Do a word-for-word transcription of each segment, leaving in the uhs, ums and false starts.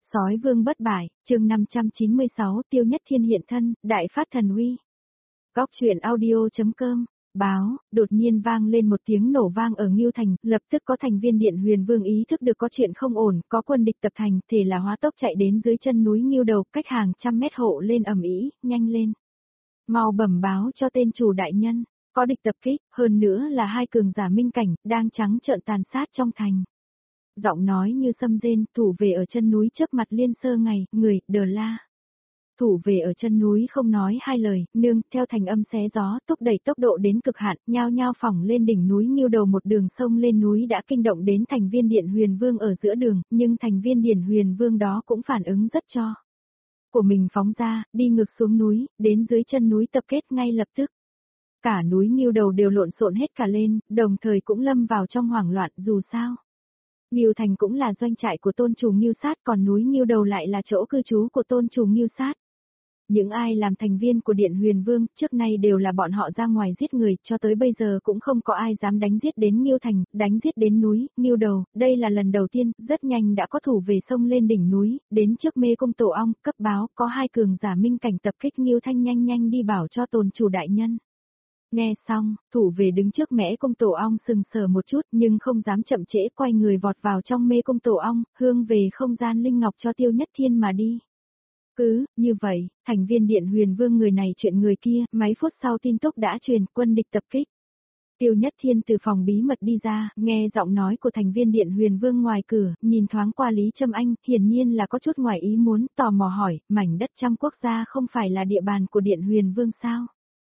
Sói vương bất bại, chương năm trăm chín mươi sáu, Tiêu Nhất Thiên hiện thân, đại phát thần uy. Góc truyện audio.com, báo, đột nhiên vang lên một tiếng nổ vang ở Ngưu Thành, lập tức có thành viên Điện Huyền Vương ý thức được có chuyện không ổn, có quân địch tập thành, thể là hóa tốc chạy đến dưới chân núi Ngưu Đầu, cách hàng trăm mét hộ lên ầm ĩ, nhanh lên. Mau bẩm báo cho tên chủ đại nhân, có địch tập kích, hơn nữa là hai cường giả minh cảnh, đang trắng trợn tàn sát trong thành. Giọng nói như sâm rên, thủ về ở chân núi trước mặt Liên Sơ Ngày, người, đờ la. Thủ về ở chân núi không nói hai lời, nương, theo thành âm xé gió, thúc đẩy tốc độ đến cực hạn, nhao nhao phỏng lên đỉnh núi Ngưu Đầu, một đường sông lên núi đã kinh động đến thành viên Điện Huyền Vương ở giữa đường, nhưng thành viên Điện Huyền Vương đó cũng phản ứng rất cho. Của mình phóng ra, đi ngược xuống núi, đến dưới chân núi tập kết ngay lập tức. Cả núi Ngưu Đầu đều lộn xộn hết cả lên, đồng thời cũng lâm vào trong hoảng loạn, dù sao. Ngưu Thành cũng là doanh trại của tôn chủ Ngưu Sát, còn núi Ngưu Đầu lại là chỗ cư trú của tôn chủ Ngưu Sát. Những ai làm thành viên của Điện Huyền Vương, trước nay đều là bọn họ ra ngoài giết người, cho tới bây giờ cũng không có ai dám đánh giết đến Ngưu Thành, đánh giết đến núi Ngưu Đầu, đây là lần đầu tiên, rất nhanh đã có thủ về sông lên đỉnh núi, đến trước mê cung tổ ong, cấp báo, có hai cường giả minh cảnh tập kích Ngưu Thanh, nhanh nhanh đi bảo cho tôn chủ đại nhân. Nghe xong, thủ về đứng trước mễ cung tổ ong sừng sờ một chút nhưng không dám chậm trễ, quay người vọt vào trong mê cung tổ ong, hương về không gian linh ngọc cho Tiêu Nhất Thiên mà đi. Cứ, như vậy, thành viên Điện Huyền Vương người này chuyện người kia, mấy phút sau tin tức đã truyền, quân địch tập kích. Tiêu Nhất Thiên từ phòng bí mật đi ra, nghe giọng nói của thành viên Điện Huyền Vương ngoài cửa, nhìn thoáng qua Lý Trâm Anh, hiển nhiên là có chút ngoài ý muốn, tò mò hỏi, mảnh đất trăm quốc gia không phải là địa bàn của Điện Huyền Vương sao?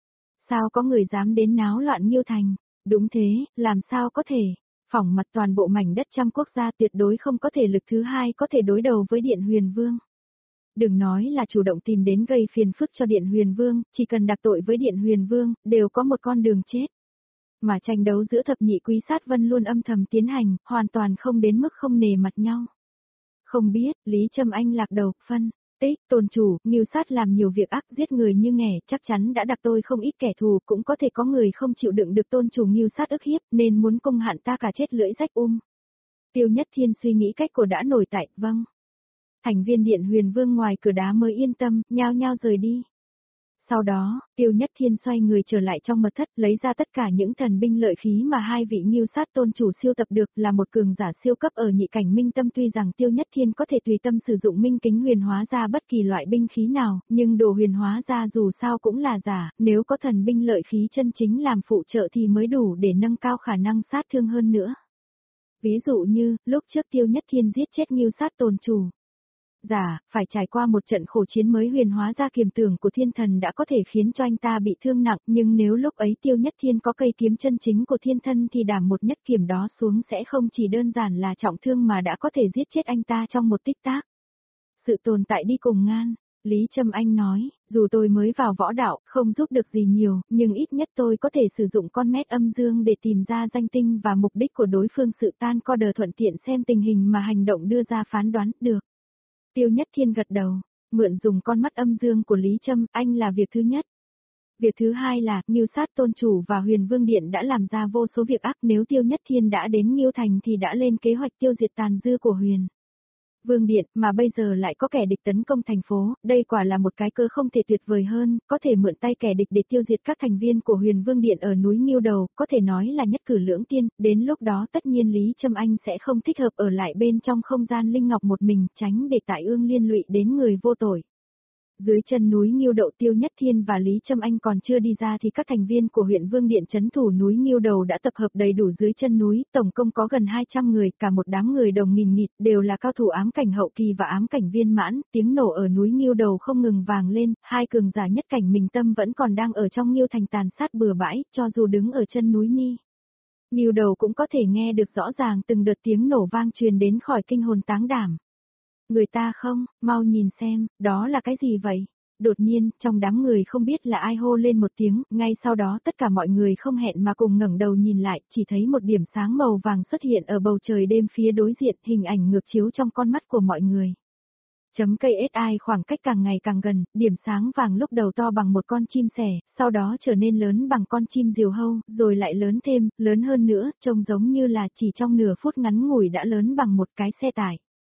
Sao có người dám đến náo loạn Ngưu Thành? Đúng thế, làm sao có thể? Phỏng mặt toàn bộ mảnh đất trăm quốc gia tuyệt đối không có thể lực thứ hai có thể đối đầu với Điện Huyền Vương. Đừng nói là chủ động tìm đến gây phiền phức cho Điện Huyền Vương, chỉ cần đặc tội với Điện Huyền Vương, đều có một con đường chết. Mà tranh đấu giữa thập nhị quý sát vân luôn âm thầm tiến hành, hoàn toàn không đến mức không nề mặt nhau. Không biết, Lý Trâm Anh lạc đầu, phân. Tích, tôn chủ, Ngưu Sát làm nhiều việc ác giết người như nghè, chắc chắn đã đặc tôi không ít kẻ thù, cũng có thể có người không chịu đựng được tôn chủ Ngưu Sát ức hiếp, nên muốn công hạn ta cả chết lưỡi rách um. Tiêu Nhất Thiên suy nghĩ cách của đã nổi tại, vâng. Thành viên Điện Huyền Vương ngoài cửa đá mới yên tâm, nhao nhao rời đi. Sau đó, Tiêu Nhất Thiên xoay người trở lại trong mật thất, lấy ra tất cả những thần binh lợi khí mà hai vị Ngưu Sát tôn chủ siêu tập được, là một cường giả siêu cấp ở nhị cảnh minh tâm. Tuy rằng Tiêu Nhất Thiên có thể tùy tâm sử dụng minh kính huyền hóa ra bất kỳ loại binh khí nào, nhưng đồ huyền hóa ra dù sao cũng là giả, nếu có thần binh lợi khí chân chính làm phụ trợ thì mới đủ để nâng cao khả năng sát thương hơn nữa. Ví dụ như, lúc trước Tiêu Nhất Thiên giết chết Ngưu Sát tôn chủ. Giả, phải trải qua một trận khổ chiến mới huyền hóa ra kiềm tường của thiên thần đã có thể khiến cho anh ta bị thương nặng, nhưng nếu lúc ấy Tiêu Nhất Thiên có cây kiếm chân chính của thiên thân thì đảm một nhất kiếm đó xuống sẽ không chỉ đơn giản là trọng thương mà đã có thể giết chết anh ta trong một tích tắc. Sự tồn tại đi cùng ngan, Lý Trâm Anh nói, dù tôi mới vào võ đạo, không giúp được gì nhiều, nhưng ít nhất tôi có thể sử dụng con mét âm dương để tìm ra danh tinh và mục đích của đối phương, sự tan co đờ thuận tiện xem tình hình mà hành động đưa ra phán đoán, được. Tiêu Nhất Thiên gật đầu, mượn dùng con mắt âm dương của Lý Trâm Anh là việc thứ nhất. Việc thứ hai là, Ngưu Sát tôn chủ và Huyền Vương Điện đã làm ra vô số việc ác, nếu Tiêu Nhất Thiên đã đến Ngưu Thành thì đã lên kế hoạch tiêu diệt tàn dư của Huyền Vương Điện, mà bây giờ lại có kẻ địch tấn công thành phố, đây quả là một cái cơ không thể tuyệt vời hơn, có thể mượn tay kẻ địch để tiêu diệt các thành viên của Huyền Vương Điện ở núi Ngưu Đầu, có thể nói là nhất cử lưỡng tiên, đến lúc đó tất nhiên Lý Trâm Anh sẽ không thích hợp ở lại bên trong không gian linh ngọc một mình, tránh để tại ương liên lụy đến người vô tội. Dưới chân núi Ngưu Đậu, Tiêu Nhất Thiên và Lý Trâm Anh còn chưa đi ra thì các thành viên của huyện Vương Điện trấn thủ núi Ngưu Đầu đã tập hợp đầy đủ dưới chân núi, tổng cộng có gần hai trăm người, cả một đám người đồng nghìn nghịt, đều là cao thủ ám cảnh hậu kỳ và ám cảnh viên mãn, tiếng nổ ở núi Ngưu Đầu không ngừng vang lên, hai cường giả nhất cảnh Minh Tâm vẫn còn đang ở trong Ngưu Thành tàn sát bừa bãi, cho dù đứng ở chân núi Ni Ngưu Đầu cũng có thể nghe được rõ ràng từng đợt tiếng nổ vang truyền đến khỏi kinh hồn táng đảm. Người ta không, mau nhìn xem, đó là cái gì vậy? Đột nhiên, trong đám người không biết là ai hô lên một tiếng, ngay sau đó tất cả mọi người không hẹn mà cùng ngẩng đầu nhìn lại, chỉ thấy một điểm sáng màu vàng xuất hiện ở bầu trời đêm phía đối diện, hình ảnh ngược chiếu trong con mắt của mọi người. Chấm cây ét i khoảng cách càng ngày càng gần, điểm sáng vàng lúc đầu to bằng một con chim sẻ, sau đó trở nên lớn bằng con chim diều hâu, rồi lại lớn thêm, lớn hơn nữa, trông giống như là chỉ trong nửa phút ngắn ngủi đã lớn bằng một cái xe tải.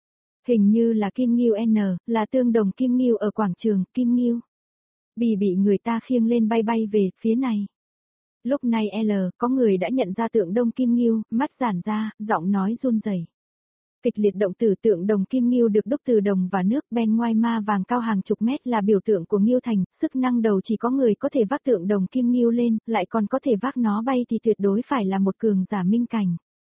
Hình như là Kim Ngưu N, là tương đồng Kim Ngưu ở quảng trường, Kim Ngưu. Bì bị người ta khiêng lên bay bay về phía này. Lúc này L, có người đã nhận ra tượng đông Kim Ngưu, mắt giãn ra, giọng nói run rẩy. Kịch liệt động từ tượng đồng Kim Ngưu được đúc từ đồng và nước, bên ngoài ma vàng cao hàng chục mét là biểu tượng của Ngưu Thành, sức năng đầu chỉ có người có thể vác tượng đồng Kim Ngưu lên, lại còn có thể vác nó bay thì tuyệt đối phải là một cường giả minh cảnh.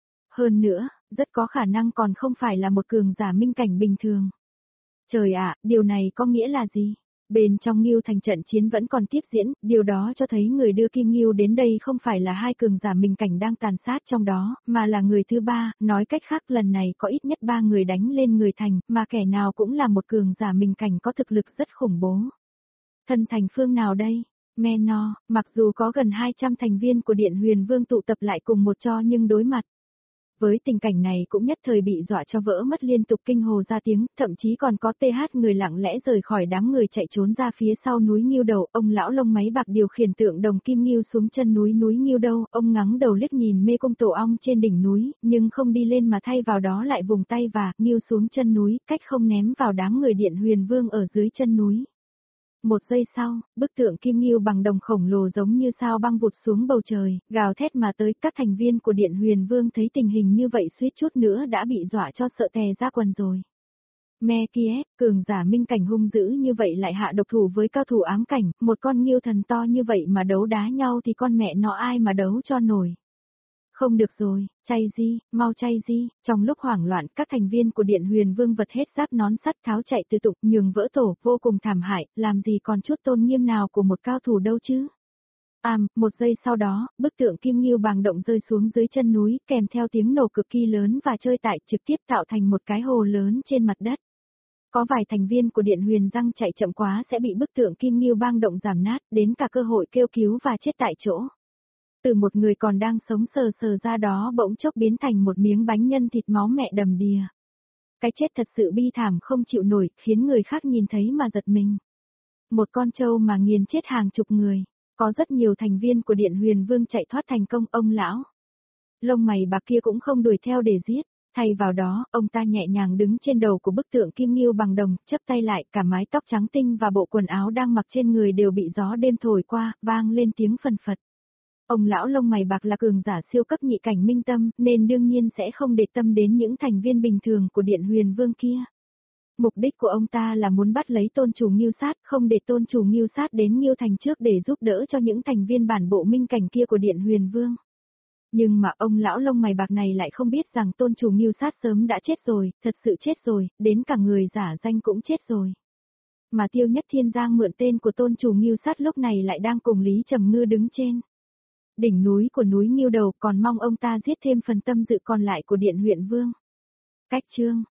Hơn nữa, rất có khả năng còn không phải là một cường giả minh cảnh bình thường. Trời ạ, điều này có nghĩa là gì? Bên trong Ngưu Thành trận chiến vẫn còn tiếp diễn, điều đó cho thấy người đưa Kim Ngưu đến đây không phải là hai cường giả minh cảnh đang tàn sát trong đó, mà là người thứ ba, nói cách khác lần này có ít nhất ba người đánh lên người Thành, mà kẻ nào cũng là một cường giả minh cảnh có thực lực rất khủng bố. Thân thành phương nào đây? Menor, mặc dù có gần hai trăm thành viên của Điện Huyền Vương tụ tập lại cùng một cho nhưng đối mặt. Với tình cảnh này cũng nhất thời bị dọa cho vỡ mất liên tục kinh hồ ra tiếng, thậm chí còn có tê hát người lặng lẽ rời khỏi đám người chạy trốn ra phía sau núi Ngưu Đầu, ông lão lông máy bạc điều khiển tượng đồng Kim Ngưu xuống chân núi núi Ngưu Đâu, ông ngắng đầu liếc nhìn mê cung tổ ong trên đỉnh núi, nhưng không đi lên mà thay vào đó lại vùng tay và Ngưu xuống chân núi, cách không ném vào đám người Điện Huyền Vương ở dưới chân núi. Một giây sau, bức tượng Kim Ngưu bằng đồng khổng lồ giống như sao băng vụt xuống bầu trời, gào thét mà tới. Các thành viên của Điện Huyền Vương thấy tình hình như vậy suýt chút nữa đã bị dọa cho sợ tè ra quần rồi. Me Kiev, cường giả minh cảnh hung dữ như vậy lại hạ độc thủ với cao thủ ám cảnh, một con Ngưu thần to như vậy mà đấu đá nhau thì con mẹ nó ai mà đấu cho nổi. Không được rồi, chay di, mau chay di, trong lúc hoảng loạn các thành viên của Điện Huyền Vương vật hết giáp nón sắt tháo chạy từ tục nhường vỡ tổ, vô cùng thảm hại, làm gì còn chút tôn nghiêm nào của một cao thủ đâu chứ. Àm, một giây sau đó, bức tượng Kim Ngưu bàng động rơi xuống dưới chân núi, kèm theo tiếng nổ cực kỳ lớn và chơi tại trực tiếp tạo thành một cái hồ lớn trên mặt đất. Có vài thành viên của Điện Huyền răng chạy chậm quá sẽ bị bức tượng Kim Ngưu bang động giảm nát, đến cả cơ hội kêu cứu và chết tại chỗ. Từ một người còn đang sống sờ sờ ra đó bỗng chốc biến thành một miếng bánh nhân thịt máu mẹ đầm đìa. Cái chết thật sự bi thảm không chịu nổi, khiến người khác nhìn thấy mà giật mình. Một con trâu mà nghiền chết hàng chục người, có rất nhiều thành viên của Điện Huyền Vương chạy thoát thành công. Ông lão lông mày bạc kia cũng không đuổi theo để giết, thay vào đó, ông ta nhẹ nhàng đứng trên đầu của bức tượng Kim Ngưu bằng đồng, chắp tay lại, cả mái tóc trắng tinh và bộ quần áo đang mặc trên người đều bị gió đêm thổi qua, vang lên tiếng phần phật. Ông lão lông mày bạc là cường giả siêu cấp nhị cảnh minh tâm, nên đương nhiên sẽ không để tâm đến những thành viên bình thường của Điện Huyền Vương kia. Mục đích của ông ta là muốn bắt lấy tôn chủ Ngưu Sát, không để tôn chủ Ngưu Sát đến Ngưu Thành trước để giúp đỡ cho những thành viên bản bộ minh cảnh kia của Điện Huyền Vương. Nhưng mà ông lão lông mày bạc này lại không biết rằng tôn chủ Ngưu Sát sớm đã chết rồi, thật sự chết rồi, đến cả người giả danh cũng chết rồi. Mà Tiêu Nhất Thiên Giang mượn tên của tôn chủ Ngưu Sát lúc này lại đang cùng Lý Trầm Ngư đứng trên đỉnh núi của núi Ngưu Đầu, còn mong ông ta giết thêm phần tâm dự còn lại của Điện Huyền Vương. Cách chương